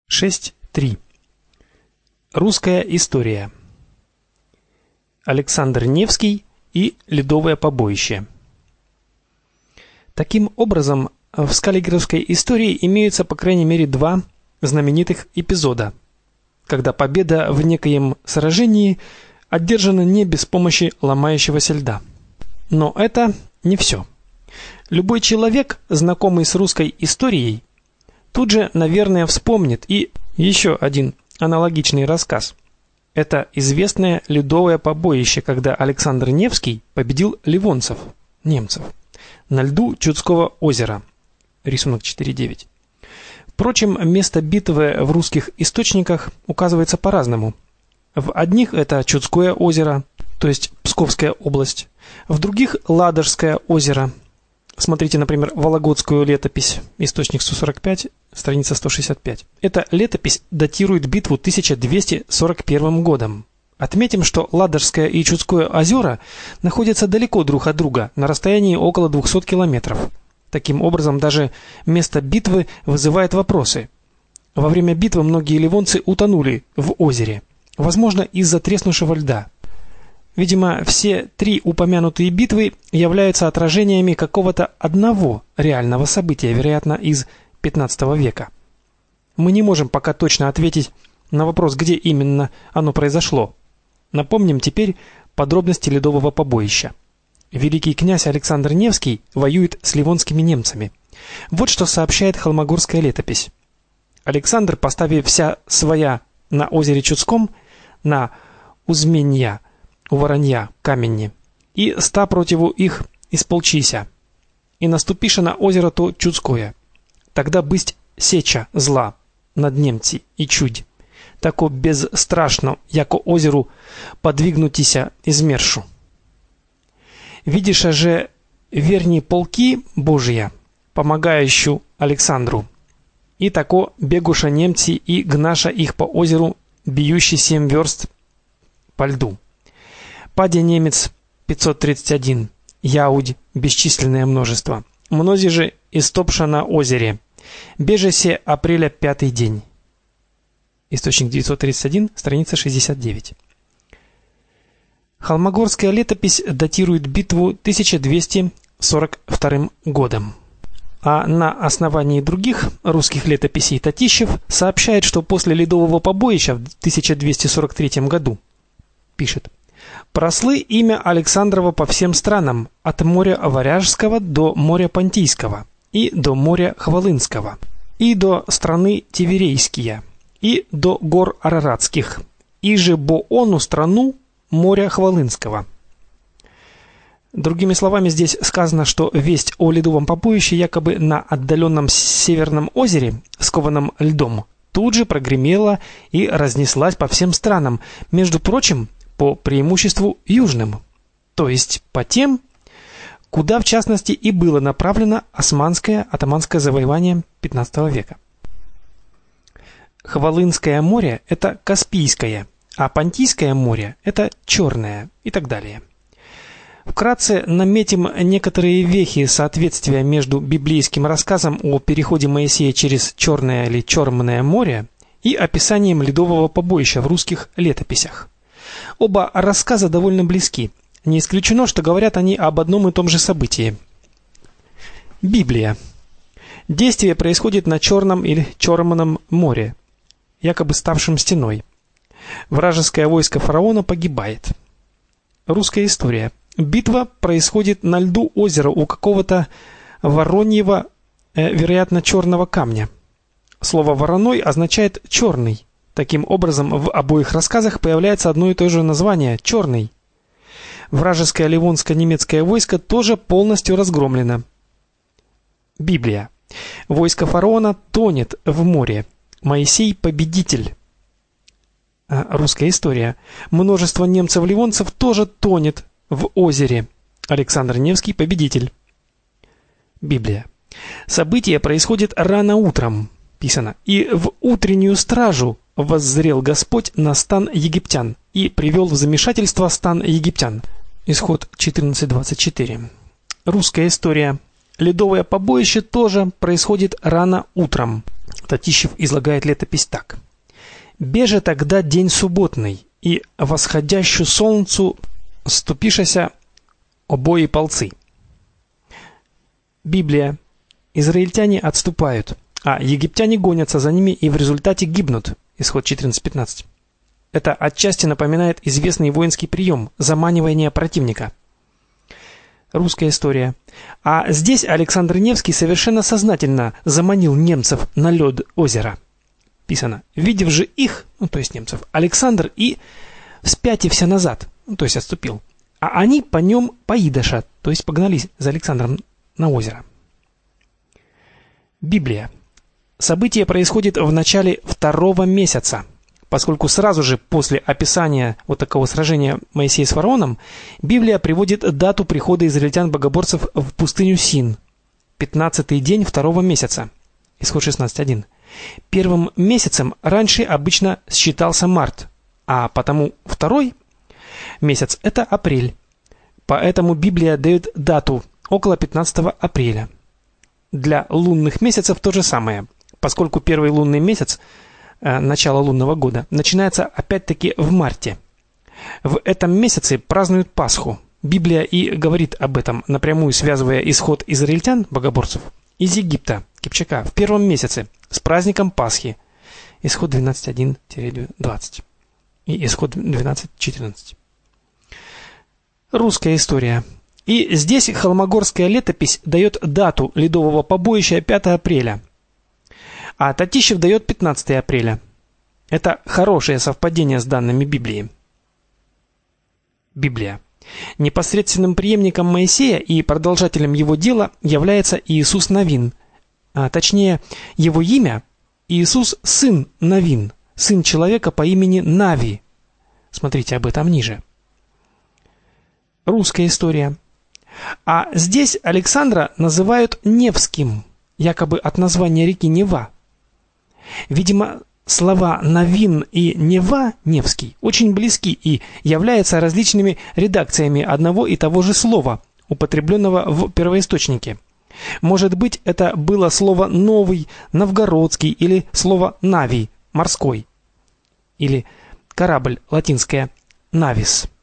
6.3. Русская история. Александр Невский и Ледовое побоище. Таким образом, в скаллигеровской истории имеются по крайней мере два знаменитых эпизода, когда победа в некоем сражении одержана не без помощи ломающегося льда. Но это не все. Любой человек, знакомый с русской историей, тут же, наверное, вспомнит и еще один аналогичный рассказ. Это известное Ледовое побоище, когда Александр Невский победил ливонцев, немцев, на льду Чудского озера. Рисунок 4.9. Впрочем, место битвы в русских источниках указывается по-разному. В одних это Чудское озеро, то есть Псковская область, в других Ладожское озеро. Смотрите, например, Вологодскую летопись, источник 145, страница 165. Эта летопись датирует битву 1241 годом. Отметим, что Ладожское и Чудское озера находятся далеко друг от друга, на расстоянии около 200 километров. Таким образом, даже место битвы вызывает вопросы. Во время битвы многие ливонцы утонули в озере, возможно, из-за треснувшего льда. Видимо, все три упомянутые битвы являются отражениями какого-то одного реального события, вероятно, из XV века. Мы не можем пока точно ответить на вопрос, где именно оно произошло. Напомним теперь подробности Ледового побоища. Великий князь Александр Невский воюет с ливонскими немцами. Вот что сообщает Холмогорская летопись. Александр, поставив вся своя на озере Чудском, на Узменья, у Воронья, каменни, и ста противу их исполчися, и наступиша на озеро то Чудское. Тогда бысть сеча зла над немци и чудь, тако безстрашно, яко озеру подвигнутися измершу. Видиша же верни полки Божия, помогающую Александру, и тако бегуша немцы и гнаша их по озеру, бьющий 7 верст по льду. Паде немец 531, яудь бесчисленное множество. Мнози же истопша на озере. Бежесе апреля 5-й день. Источник 931, страница 69. Холмогорская летопись датирует битву 1242 годом. А на основании других русских летописей Татищев сообщает, что после Ледового побоища в 1243 году, пишет: прослы имя Александрова по всем странам, от моря Варяжского до моря Понтийского, и до моря Хвалынского, и до страны Тиверейские, и до гор Араратских, и же бо ону страну моря Хвалынского. Другими словами, здесь сказано, что весть о Ледовом побоище якобы на отдаленном северном озере, скованном льдом, тут же прогремела и разнеслась по всем странам, между прочим, по преимуществу южным, то есть по тем, куда в частности и было направлено османское атаманское завоевание XV века. Хвалынское море – это Каспийское, а Понтийское море – это Черное и так далее. Вкратце наметим некоторые вехи соответствия между библейским рассказом о переходе Моисея через Черное или Черное море и описанием Ледового побоища в русских летописях. Оба рассказа довольно близки. Не исключено, что говорят они об одном и том же событии. Библия. Действие происходит на Черном или Черном море, якобы ставшем стеной. Вражеское войско фараона погибает. Русская история. Битва происходит на льду озера у какого-то вороньего, вероятно, черного камня. Слово «вороной» означает «черный». Таким образом, в обоих рассказах появляется одно и то же название – «Черный». Вражеское ливонско-немецкое войско тоже полностью разгромлено. Библия. Войско фараона тонет в море. Моисей – победитель. Русская история. Множество немцев-ливонцев тоже тонет в озере. Александр Невский – победитель. Библия. Событие происходит рано утром. Писано: «И в утреннюю стражу воззрел Господь на стан египтян и привел в замешательство стан египтян». Исход 14:24. Русская история. Ледовое побоище тоже происходит рано утром. Татищев излагает летопись так. «Беже тогда день субботный, и восходящу солнцу ступишася обои полцы». Библия. Израильтяне отступают, а египтяне гонятся за ними и в результате гибнут. Исход 14:15. Это отчасти напоминает известный воинский прием – заманивание противника. Русская история. А здесь Александр Невский совершенно сознательно заманил немцев на лед озера. Писано: «Видев же их», то есть немцев, Александр и вспятився назад, то есть отступил. А они по нем поидоша, то есть погнались за Александром на озеро. Библия. Событие происходит в начале 2-го месяца, поскольку сразу же после описания вот такого сражения Моисея с фараоном Библия приводит дату прихода израильтян-богоборцев в пустыню Син. 15-й день 2-го месяца. Исход 16:1. Первым месяцем раньше обычно считался март, а потому 2-й месяц – это апрель. Поэтому Библия дает дату около 15 апреля. Для лунных месяцев то же самое, поскольку первый лунный месяц, начало лунного года, начинается опять-таки в марте. В этом месяце празднуют Пасху. Библия и говорит об этом, напрямую связывая исход израильтян, богоборцев, из Египта, Кипчака, в 1-м месяце с праздником Пасхи. Исход 12:1-20 и исход 12:14. Русская история. И здесь холмогорская летопись дает дату ледового побоища 5 апреля, а Татищев дает 15 апреля. Это хорошее совпадение с данными Библии. Библия. Непосредственным преемником Моисея и продолжателем его дела является Иисус Навин, а точнее его имя Иисус сын Навин, сын человека по имени Нави. Смотрите об этом ниже. Русская история. А здесь Александра называют Невским, якобы от названия реки Нева. Видимо, слова Навин и Нева, Невский, очень близки и являются различными редакциями одного и того же слова, употребленного в первоисточнике. Может быть, это было слово «новый», «новгородский» или слово «навий», «морской», или корабль, латинское «навис».